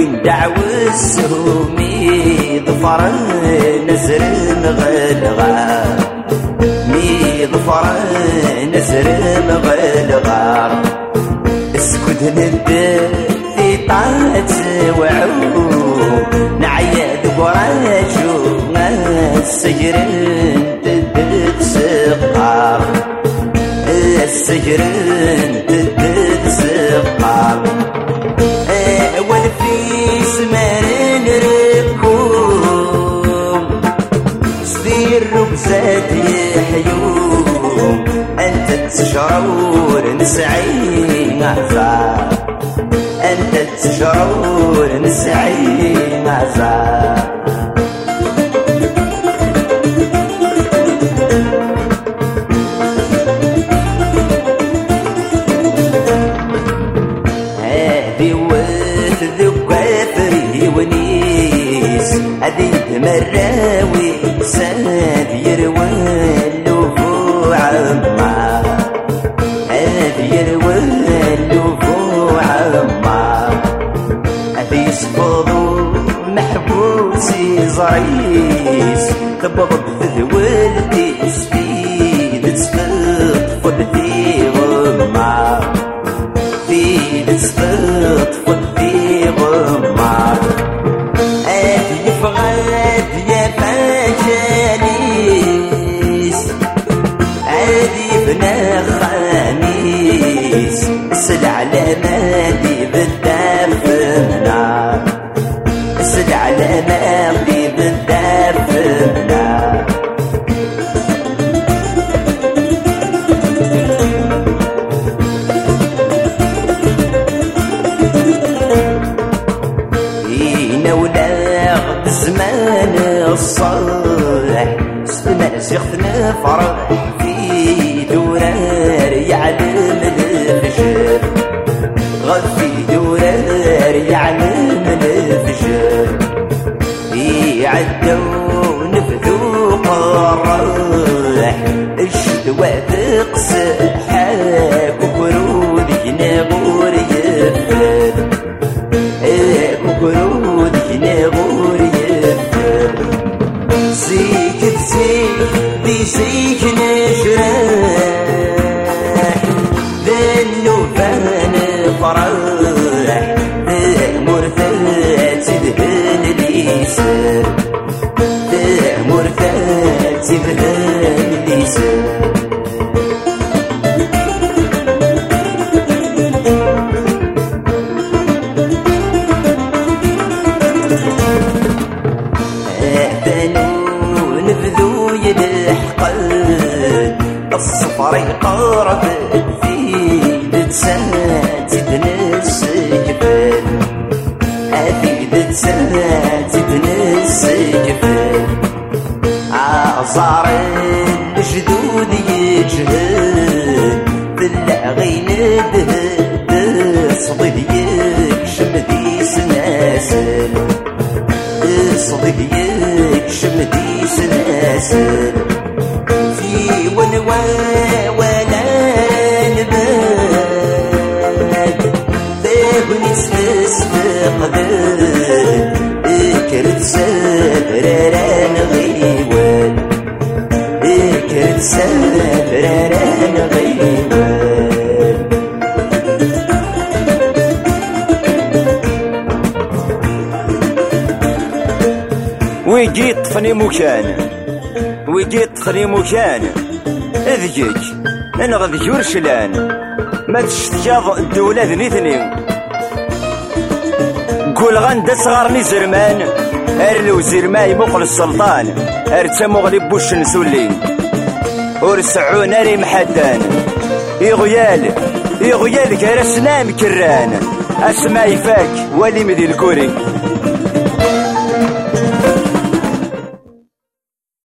وين دعوة السهومي ظفر نزر مغلغار مي ظفر نزر مغلغار اسكت ندي طاعت وعوم نعيد براجو السجر تدد سقار السجر تدد سقار والفيس مرن ركوم صدير ربزات يحيوم انت تشعر نسعي معزار انت تشعر نسعي معزار هذي مراوي ساد يروى اللفو عمار هذي يروى اللفو عمار هذي صفضو محبوسي زعيس تبغض ولدي سفيد تسقط في غمار فيد تسقط في غمار فغاد يا فجاليس عادي بنا خميس اسد على مادي بالدار في النار اسد على مادي بالدار في النار زمان الصالح سلمى زيختنا فرح في دورار يعلم الفجر غفي دورار يعلم الفجر يعدوا نفذوا قراح الشدوى تقسحاك وبرود ينغور يفر وبرود ينغور زيك تزيك دي زيك نجرح ذنو فان فرح مرثات تدهن ليسر مرثات تدهن ليسر الصفر يقرب في لسان تدنس جبال هذي لسان تدنس جبال عصار الجدود يجهل بالعغين دهد صديق يكشم دي سناسل صديق يكشم دي سناسل ولا نبات ذهني استقبل اكرت سفران غيوان اكرت سفران غيوان ويجي طفني مكان ويجي طفني مكان اذجج انا غد جورشلان ما تشتجاض الدولة ذنيثني قول غندا صغارني زرمان ارلو زرماي مقل السلطان ارتمو غلب بوش نسولين ورسعون ناري محدان يغيال كرسنا مكران اسماي فاك ولي مذي الكوري